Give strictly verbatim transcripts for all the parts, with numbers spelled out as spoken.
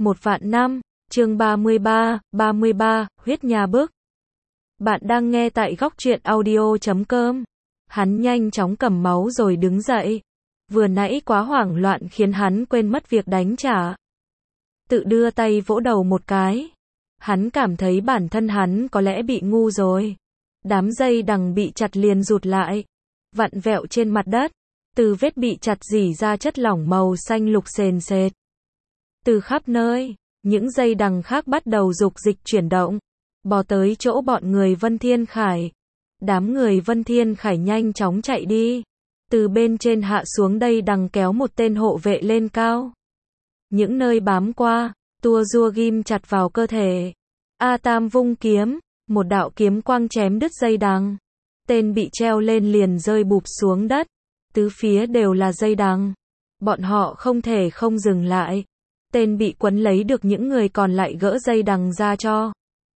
Một vạn năm, chương ba mươi ba, ba mươi ba, huyết nhà bức. Bạn đang nghe tại góc truyện audio chấm com. Hắn nhanh chóng cầm máu rồi đứng dậy. Vừa nãy quá hoảng loạn khiến hắn quên mất việc đánh trả. Tự đưa tay vỗ đầu một cái. Hắn cảm thấy bản thân hắn có lẽ bị ngu rồi. Đám dây đằng bị chặt liền rụt lại, vặn vẹo trên mặt đất. Từ vết bị chặt rỉ ra chất lỏng màu xanh lục sền sệt. Từ khắp nơi, những dây đằng khác bắt đầu dục dịch chuyển động, bò tới chỗ bọn người Vân Thiên Khải. Đám người Vân Thiên Khải nhanh chóng chạy đi. Từ bên trên hạ xuống đây đằng kéo một tên hộ vệ lên cao. Những nơi bám qua, tua rua ghim chặt vào cơ thể. A Tam vung kiếm, một đạo kiếm quang chém đứt dây đằng. Tên bị treo lên liền rơi bụp xuống đất. Tứ phía đều là dây đằng. Bọn họ không thể không dừng lại. Tên bị quấn lấy được những người còn lại gỡ dây đằng ra cho.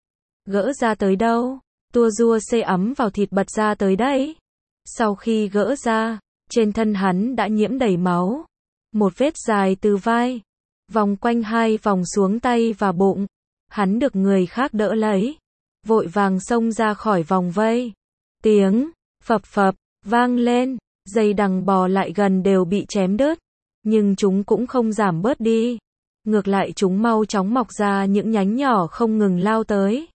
Gỡ ra tới đâu? Tua rua xê ấm vào thịt bật ra tới đấy. Sau khi gỡ ra, trên thân hắn đã nhiễm đầy máu. Một vết dài từ vai, vòng quanh hai vòng xuống tay và bụng. Hắn được người khác đỡ lấy, vội vàng xông ra khỏi vòng vây. Tiếng phập phập vang lên, dây đằng bò lại gần đều bị chém đứt, nhưng chúng cũng không giảm bớt đi. Ngược lại chúng mau chóng mọc ra những nhánh nhỏ không ngừng lao tới.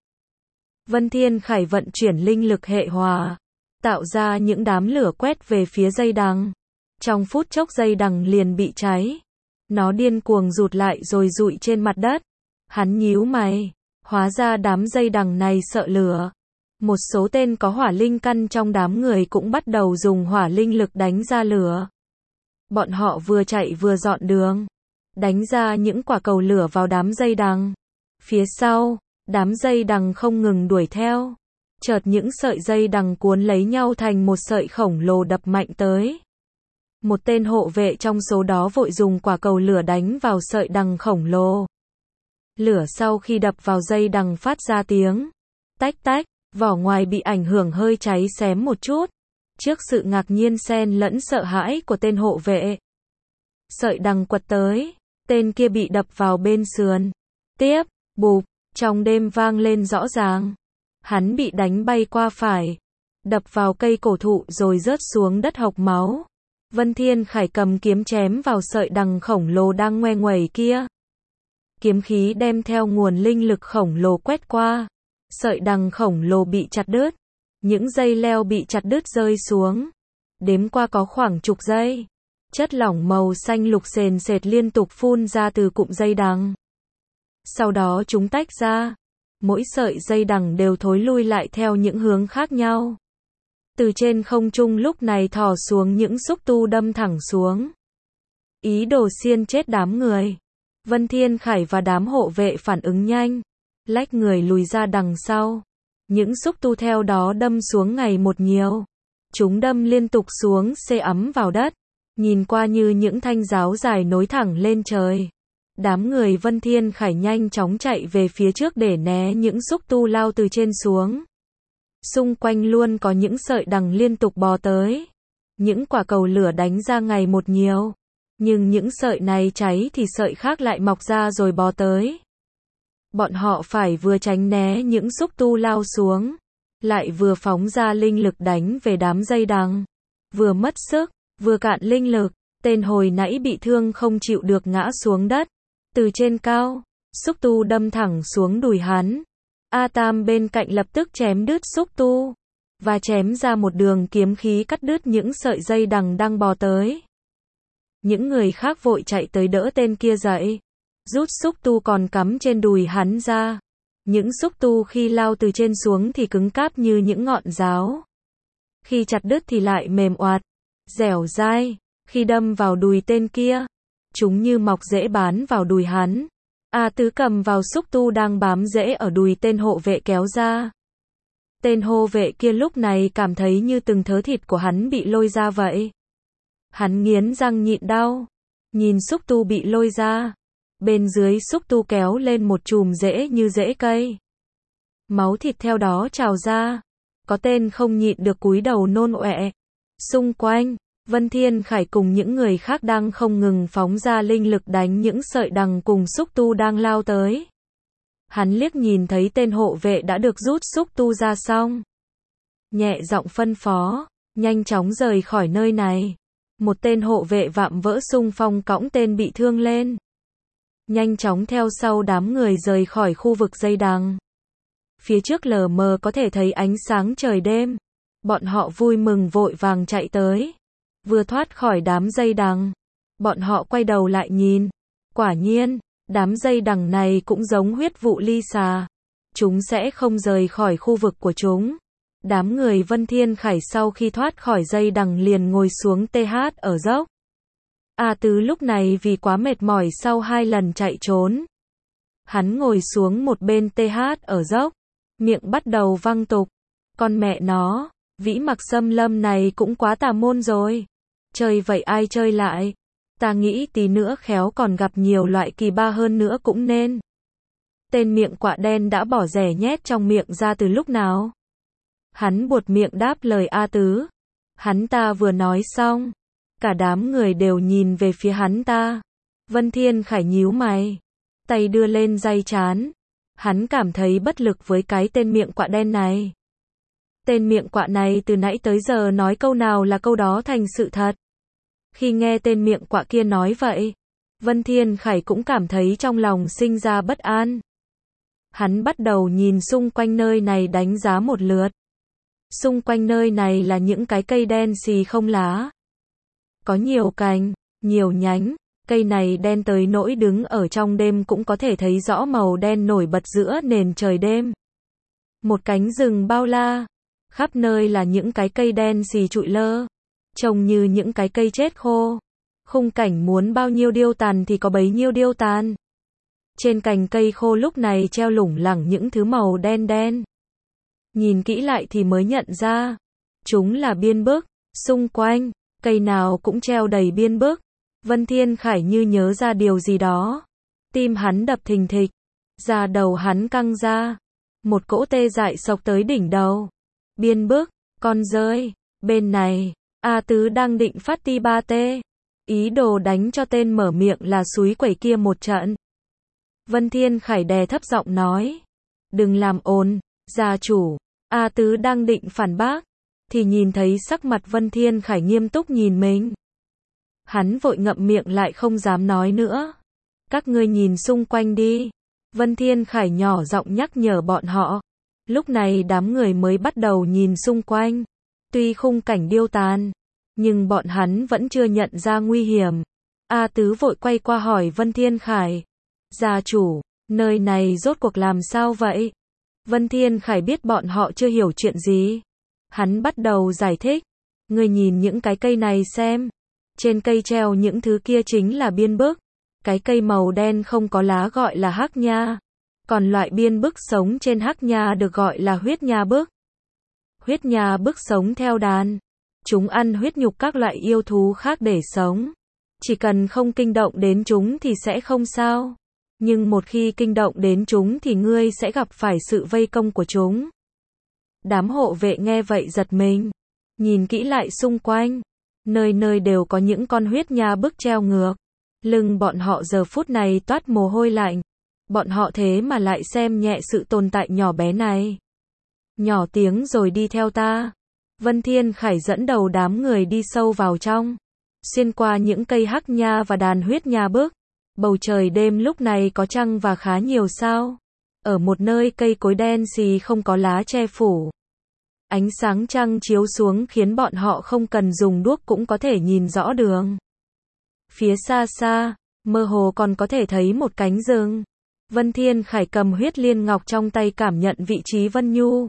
Vân Thiên Khải vận chuyển linh lực hệ hỏa, tạo ra những đám lửa quét về phía dây đằng. Trong phút chốc dây đằng liền bị cháy. Nó điên cuồng rụt lại rồi rụi trên mặt đất. Hắn nhíu mày, hóa ra đám dây đằng này sợ lửa. Một số tên có hỏa linh căn trong đám người cũng bắt đầu dùng hỏa linh lực đánh ra lửa. Bọn họ vừa chạy vừa dọn đường, đánh ra những quả cầu lửa vào đám dây đằng. Phía sau, đám dây đằng không ngừng đuổi theo. Chợt những sợi dây đằng cuốn lấy nhau thành một sợi khổng lồ đập mạnh tới. Một tên hộ vệ trong số đó vội dùng quả cầu lửa đánh vào sợi đằng khổng lồ. Lửa sau khi đập vào dây đằng phát ra tiếng tách tách, vỏ ngoài bị ảnh hưởng hơi cháy xém một chút. Trước sự ngạc nhiên xen lẫn sợ hãi của tên hộ vệ, sợi đằng quật tới, tên kia bị đập vào bên sườn. Tiếp, bụp, trong đêm vang lên rõ ràng. Hắn bị đánh bay qua phải, đập vào cây cổ thụ rồi rớt xuống đất hộc máu. Vân Thiên Khải cầm kiếm chém vào sợi đằng khổng lồ đang ngoe nguẩy kia. Kiếm khí đem theo nguồn linh lực khổng lồ quét qua. Sợi đằng khổng lồ bị chặt đứt. Những dây leo bị chặt đứt rơi xuống. Đếm qua có khoảng chục dây. Chất lỏng màu xanh lục sền sệt liên tục phun ra từ cụm dây đằng. Sau đó chúng tách ra. Mỗi sợi dây đằng đều thối lui lại theo những hướng khác nhau. Từ trên không trung lúc này thò xuống những xúc tu đâm thẳng xuống. Ý đồ xiên chết đám người. Vân Thiên Khải và đám hộ vệ phản ứng nhanh, lách người lùi ra đằng sau. Những xúc tu theo đó đâm xuống ngày một nhiều. Chúng đâm liên tục xuống xê ấm vào đất, nhìn qua như những thanh giáo dài nối thẳng lên trời. Đám người Vân Thiên Khải nhanh chóng chạy về phía trước để né những xúc tu lao từ trên xuống. Xung quanh luôn có những sợi đằng liên tục bò tới. Những quả cầu lửa đánh ra ngày một nhiều. Nhưng những sợi này cháy thì sợi khác lại mọc ra rồi bò tới. Bọn họ phải vừa tránh né những xúc tu lao xuống, lại vừa phóng ra linh lực đánh về đám dây đằng. Vừa mất sức, vừa cạn linh lực, tên hồi nãy bị thương không chịu được ngã xuống đất. Từ trên cao, xúc tu đâm thẳng xuống đùi hắn. A Tam bên cạnh lập tức chém đứt xúc tu, và chém ra một đường kiếm khí cắt đứt những sợi dây đằng đang bò tới. Những người khác vội chạy tới đỡ tên kia dậy, rút xúc tu còn cắm trên đùi hắn ra. Những xúc tu khi lao từ trên xuống thì cứng cáp như những ngọn giáo. Khi chặt đứt thì lại mềm oạt, dẻo dai. Khi đâm vào đùi tên kia, chúng như mọc rễ bám vào đùi hắn. A Tứ cầm vào xúc tu đang bám rễ ở đùi tên hộ vệ kéo ra. Tên hộ vệ kia lúc này cảm thấy như từng thớ thịt của hắn bị lôi ra vậy. Hắn nghiến răng nhịn đau, nhìn xúc tu bị lôi ra. Bên dưới xúc tu kéo lên một chùm rễ như rễ cây. Máu thịt theo đó trào ra. Có tên không nhịn được cúi đầu nôn ọe. Xung quanh, Vân Thiên Khải cùng những người khác đang không ngừng phóng ra linh lực đánh những sợi đằng cùng xúc tu đang lao tới. Hắn liếc nhìn thấy tên hộ vệ đã được rút xúc tu ra xong. Nhẹ giọng phân phó, nhanh chóng rời khỏi nơi này. Một tên hộ vệ vạm vỡ xung phong cõng tên bị thương lên. Nhanh chóng theo sau đám người rời khỏi khu vực dây đằng. Phía trước lờ mờ có thể thấy ánh sáng trời đêm. Bọn họ vui mừng vội vàng chạy tới. Vừa thoát khỏi đám dây đằng, bọn họ quay đầu lại nhìn. Quả nhiên, đám dây đằng này cũng giống huyết vụ ly xà. Chúng sẽ không rời khỏi khu vực của chúng. Đám người Vân Thiên Khải sau khi thoát khỏi dây đằng liền ngồi xuống tê hát ở dốc. A Tứ lúc này vì quá mệt mỏi sau hai lần chạy trốn. Hắn ngồi xuống một bên tê hát ở dốc, miệng bắt đầu văng tục. Con mẹ nó, vĩ mặc xâm lâm này cũng quá tà môn rồi. Chơi vậy ai chơi lại? Ta nghĩ tí nữa khéo còn gặp nhiều loại kỳ ba hơn nữa cũng nên. Tên miệng quạ đen đã bỏ rẻ nhét trong miệng ra từ lúc nào? Hắn buột miệng đáp lời A Tứ. Hắn ta vừa nói xong, cả đám người đều nhìn về phía hắn ta. Vân Thiên Khải nhíu mày, tay đưa lên day trán. Hắn cảm thấy bất lực với cái tên miệng quạ đen này. Tên miệng quạ này từ nãy tới giờ nói câu nào là câu đó thành sự thật. Khi nghe tên miệng quạ kia nói vậy, Vân Thiên Khải cũng cảm thấy trong lòng sinh ra bất an. Hắn bắt đầu nhìn xung quanh nơi này đánh giá một lượt. Xung quanh nơi này là những cái cây đen xì không lá. Có nhiều cành, nhiều nhánh, cây này đen tới nỗi đứng ở trong đêm cũng có thể thấy rõ màu đen nổi bật giữa nền trời đêm. Một cánh rừng bao la, khắp nơi là những cái cây đen xì trụi lơ, trông như những cái cây chết khô. Khung cảnh muốn bao nhiêu điêu tàn thì có bấy nhiêu điêu tàn. Trên cành cây khô lúc này treo lủng lẳng những thứ màu đen đen. Nhìn kỹ lại thì mới nhận ra, chúng là biên bức, xung quanh, cây nào cũng treo đầy biên bức. Vân Thiên Khải như nhớ ra điều gì đó. Tim hắn đập thình thịch, da đầu hắn căng ra. Một cỗ tê dại xộc tới đỉnh đầu. Biên bức, con rơi, bên này, A Tứ đang định phát ti ba tê. Ý đồ đánh cho tên mở miệng là súi quẩy kia một trận. Vân Thiên Khải đè thấp giọng nói. Đừng làm ồn, gia chủ. A Tứ đang định phản bác, thì nhìn thấy sắc mặt Vân Thiên Khải nghiêm túc nhìn mình. Hắn vội ngậm miệng lại không dám nói nữa. Các ngươi nhìn xung quanh đi. Vân Thiên Khải nhỏ giọng nhắc nhở bọn họ. Lúc này đám người mới bắt đầu nhìn xung quanh. Tuy khung cảnh điêu tàn, nhưng bọn hắn vẫn chưa nhận ra nguy hiểm. A Tứ vội quay qua hỏi Vân Thiên Khải. Gia chủ, nơi này rốt cuộc làm sao vậy? Vân Thiên Khải biết bọn họ chưa hiểu chuyện gì. Hắn bắt đầu giải thích. Ngươi nhìn những cái cây này xem. Trên cây treo những thứ kia chính là biên bức. Cái cây màu đen không có lá gọi là hắc nha. Còn loại biên bức sống trên hắc nha được gọi là huyết nha bức. Huyết nha bức sống theo đàn. Chúng ăn huyết nhục các loại yêu thú khác để sống. Chỉ cần không kinh động đến chúng thì sẽ không sao. Nhưng một khi kinh động đến chúng thì ngươi sẽ gặp phải sự vây công của chúng. Đám hộ vệ nghe vậy giật mình. Nhìn kỹ lại xung quanh. Nơi nơi đều có những con huyết nha bức treo ngược. Lưng bọn họ giờ phút này toát mồ hôi lạnh. Bọn họ thế mà lại xem nhẹ sự tồn tại nhỏ bé này. Nhỏ tiếng rồi đi theo ta. Vân Thiên Khải dẫn đầu đám người đi sâu vào trong. Xuyên qua những cây hắc nha và đàn huyết nha bức. Bầu trời đêm lúc này có trăng và khá nhiều sao. Ở một nơi cây cối đen xì không có lá che phủ. Ánh sáng trăng chiếu xuống khiến bọn họ không cần dùng đuốc cũng có thể nhìn rõ đường. Phía xa xa, mơ hồ còn có thể thấy một cánh rừng. Vân Thiên Khải cầm huyết liên ngọc trong tay cảm nhận vị trí Vân Nhu.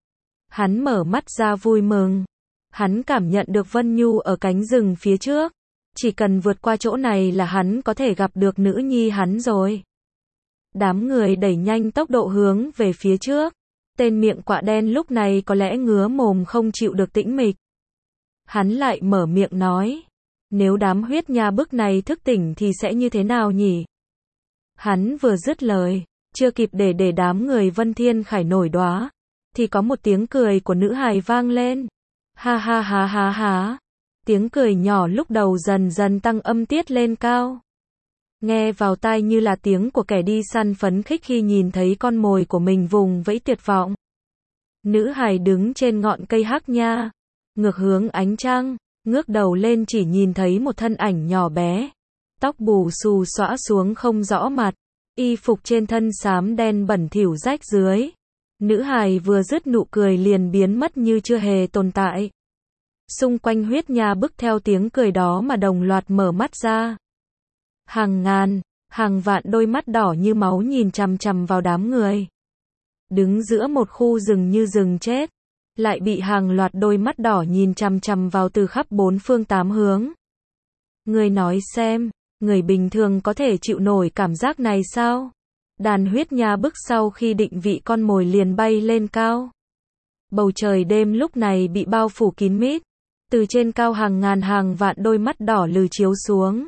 Hắn mở mắt ra vui mừng. Hắn cảm nhận được Vân Nhu ở cánh rừng phía trước. Chỉ cần vượt qua chỗ này là hắn có thể gặp được nữ nhi hắn rồi. Đám người đẩy nhanh tốc độ hướng về phía trước. Tên miệng quạ đen lúc này có lẽ ngứa mồm không chịu được tĩnh mịch. Hắn lại mở miệng nói. Nếu đám huyết nha bức này thức tỉnh thì sẽ như thế nào nhỉ? Hắn vừa dứt lời, chưa kịp để để đám người Vân Thiên Khải nổi đoá, thì có một tiếng cười của nữ hài vang lên. Ha ha ha ha ha. Tiếng cười nhỏ lúc đầu dần dần tăng âm tiết lên cao. Nghe vào tai như là tiếng của kẻ đi săn phấn khích khi nhìn thấy con mồi của mình vùng vẫy tuyệt vọng. Nữ hài đứng trên ngọn cây hắc nha, ngược hướng ánh trăng, ngước đầu lên chỉ nhìn thấy một thân ảnh nhỏ bé. Tóc bù xù xõa xuống không rõ mặt, y phục trên thân xám đen bẩn thỉu rách dưới. Nữ hài vừa dứt nụ cười liền biến mất như chưa hề tồn tại. Xung quanh huyết nha bức theo tiếng cười đó mà đồng loạt mở mắt ra. Hàng ngàn, hàng vạn đôi mắt đỏ như máu nhìn chằm chằm vào đám người. Đứng giữa một khu rừng như rừng chết, lại bị hàng loạt đôi mắt đỏ nhìn chằm chằm vào từ khắp bốn phương tám hướng. Người nói xem, người bình thường có thể chịu nổi cảm giác này sao? Đàn huyết nha bức sau khi định vị con mồi liền bay lên cao. Bầu trời đêm lúc này bị bao phủ kín mít. Từ trên cao hàng ngàn hàng vạn đôi mắt đỏ lừ chiếu xuống.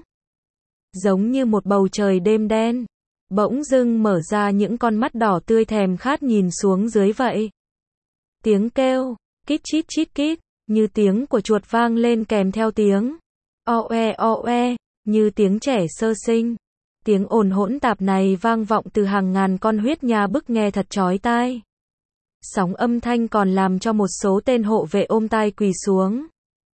Giống như một bầu trời đêm đen. Bỗng dưng mở ra những con mắt đỏ tươi thèm khát nhìn xuống dưới vậy. Tiếng kêu, kít chít chít kít, như tiếng của chuột vang lên kèm theo tiếng oe oe, như tiếng trẻ sơ sinh. Tiếng ồn hỗn tạp này vang vọng từ hàng ngàn con huyết nha bức nghe thật chói tai. Sóng âm thanh còn làm cho một số tên hộ vệ ôm tai quỳ xuống.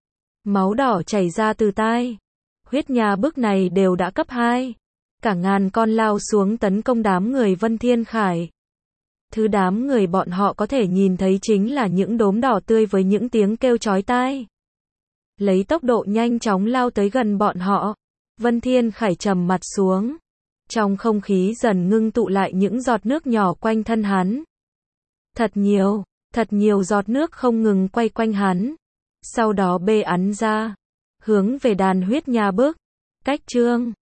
Máu đỏ chảy ra từ tai. Huyết nha bức này đều đã cấp hai. Cả ngàn con lao xuống tấn công đám người Vân Thiên Khải. Thứ đám người bọn họ có thể nhìn thấy chính là những đốm đỏ tươi với những tiếng kêu chói tai. Lấy tốc độ nhanh chóng lao tới gần bọn họ. Vân Thiên Khải trầm mặt xuống. Trong không khí dần ngưng tụ lại những giọt nước nhỏ quanh thân hắn. Thật nhiều, thật nhiều giọt nước không ngừng quay quanh hắn. Sau đó bê ắn ra, hướng về đàn huyết nha bức. Cách chương